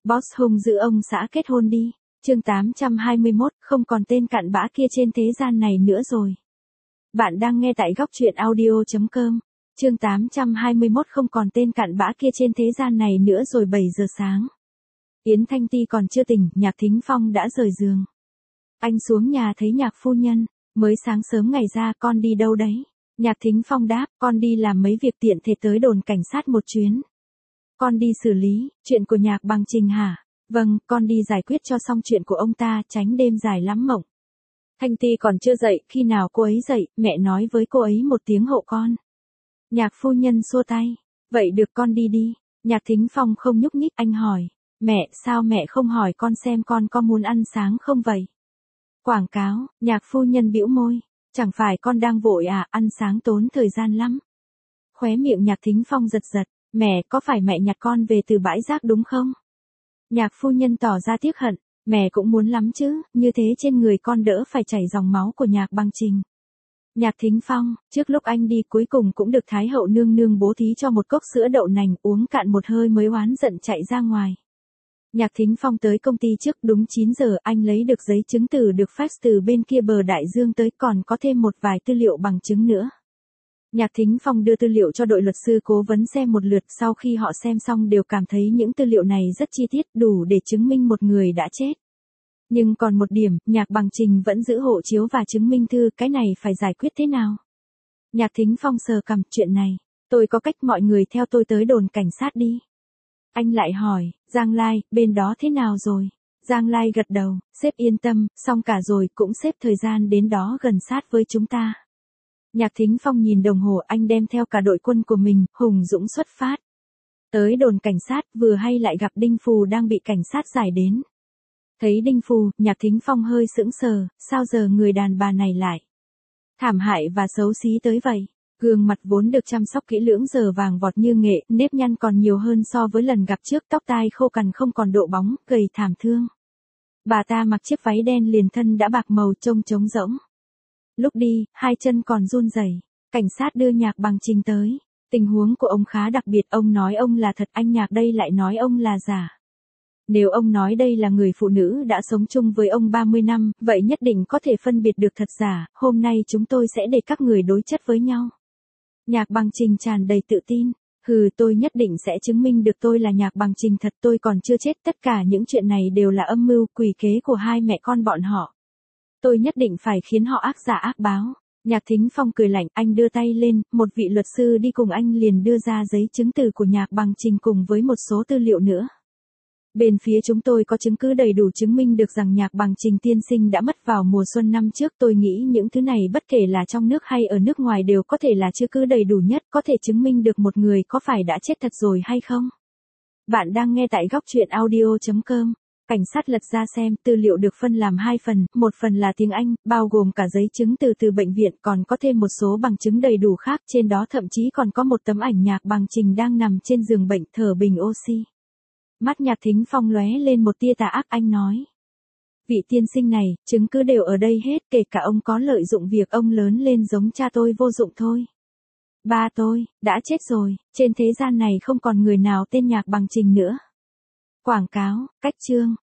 Boss hung giữ ông xã kết hôn đi. Chương 821, không còn tên cặn bã kia trên thế gian này nữa rồi. Bạn đang nghe tại góc truyện audio.com. Chương 821, không còn tên cặn bã kia trên thế gian này nữa rồi. 7 giờ sáng. Yến Thanh Ti còn chưa tỉnh, Nhạc Thính Phong đã rời giường. Anh xuống nhà thấy Nhạc phu nhân, mới sáng sớm ngày ra, con đi đâu đấy? Nhạc Thính Phong đáp, con đi làm mấy việc tiện thể tới đồn cảnh sát một chuyến. Con đi xử lý, chuyện của Nhạc Bằng Trình hả? Vâng, con đi giải quyết cho xong chuyện của ông ta, tránh đêm dài lắm mộng. Thanh Ti còn chưa dậy, khi nào cô ấy dậy, mẹ nói với cô ấy một tiếng hộ con. Nhạc phu nhân xua tay, vậy được con đi đi. Nhạc Thính Phong không nhúc nhích, anh hỏi, mẹ, sao mẹ không hỏi con xem con có muốn ăn sáng không vậy? Quảng cáo, Nhạc phu nhân bĩu môi, chẳng phải con đang vội à, ăn sáng tốn thời gian lắm. Khóe miệng Nhạc Thính Phong giật giật, mẹ, có phải mẹ nhặt con về từ bãi rác đúng không? Nhạc phu nhân tỏ ra tiếc hận, mẹ cũng muốn lắm chứ, như thế trên người con đỡ phải chảy dòng máu của Nhạc Bằng Trình. Nhạc Thính Phong, trước lúc anh đi cuối cùng cũng được Thái hậu nương nương bố thí cho một cốc sữa đậu nành, uống cạn một hơi mới oán giận chạy ra ngoài. Nhạc Thính Phong tới công ty trước đúng 9 giờ, anh lấy được giấy chứng từ được fax từ bên kia bờ đại dương tới, còn có thêm một vài tư liệu bằng chứng nữa. Nhạc Thính Phong đưa tư liệu cho đội luật sư cố vấn xem một lượt, sau khi họ xem xong đều cảm thấy những tư liệu này rất chi tiết, đủ để chứng minh một người đã chết. Nhưng còn một điểm, Nhạc Bằng Trình vẫn giữ hộ chiếu và chứng minh thư, cái này phải giải quyết thế nào? Nhạc Thính Phong sờ cằm, chuyện này, tôi có cách, mọi người theo tôi tới đồn cảnh sát đi. Anh lại hỏi, Giang Lai, bên đó thế nào rồi? Giang Lai gật đầu, sếp yên tâm, xong cả rồi, cũng xếp thời gian đến đó gần sát với chúng ta. Nhạc Thính Phong nhìn đồng hồ, anh đem theo cả đội quân của mình, hùng dũng xuất phát. Tới đồn cảnh sát, vừa hay lại gặp Đinh Phù đang bị cảnh sát giải đến. Thấy Đinh Phù, Nhạc Thính Phong hơi sững sờ, sao giờ người đàn bà này lại thảm hại và xấu xí tới vậy? Gương mặt vốn được chăm sóc kỹ lưỡng giờ vàng vọt như nghệ, nếp nhăn còn nhiều hơn so với lần gặp trước, tóc tai khô cằn không còn độ bóng, gầy thảm thương. Bà ta mặc chiếc váy đen liền thân đã bạc màu, trông trống rỗng. Lúc đi, hai chân còn run rẩy. Cảnh sát đưa Nhạc Bằng Trình tới. Tình huống của ông khá đặc biệt, ông nói ông là thật, anh Nhạc đây lại nói ông là giả. Nếu ông nói đây là người phụ nữ đã sống chung với ông 30 năm, vậy nhất định có thể phân biệt được thật giả, hôm nay chúng tôi sẽ để các người đối chất với nhau. Nhạc Bằng Trình tràn đầy tự tin, tôi nhất định sẽ chứng minh được tôi là Nhạc Bằng Trình thật, tôi còn chưa chết, tất cả những chuyện này đều là âm mưu, quỷ kế của hai mẹ con bọn họ. Tôi nhất định phải khiến họ ác giả ác báo. Nhạc Thính Phong cười lạnh, anh đưa tay lên, một vị luật sư đi cùng anh liền đưa ra giấy chứng từ của Nhạc Bằng Trình cùng với một số tư liệu nữa. Bên phía chúng tôi có chứng cứ đầy đủ chứng minh được rằng Nhạc Bằng Trình tiên sinh đã mất vào mùa xuân năm trước, tôi nghĩ những thứ này bất kể là trong nước hay ở nước ngoài đều có thể là chứng cứ đầy đủ nhất, có thể chứng minh được một người có phải đã chết thật rồi hay không. Bạn đang nghe tại góc truyện audio.com. Cảnh sát lật ra xem, tư liệu được phân làm 2 phần, một phần là tiếng Anh, bao gồm cả giấy chứng từ bệnh viện, còn có thêm một số bằng chứng đầy đủ khác, trên đó thậm chí còn có một tấm ảnh Nhạc Bằng Trình đang nằm trên giường bệnh thở bình oxy. Mắt Nhạc Thính Phong lóe lên một tia tà ác, anh nói. Vị tiên sinh này, chứng cứ đều ở đây hết, kể cả ông có lợi dụng việc ông lớn lên giống cha tôi vô dụng thôi. Ba tôi, đã chết rồi, trên thế gian này không còn người nào tên Nhạc Bằng Trình nữa. Quảng cáo, cách chương.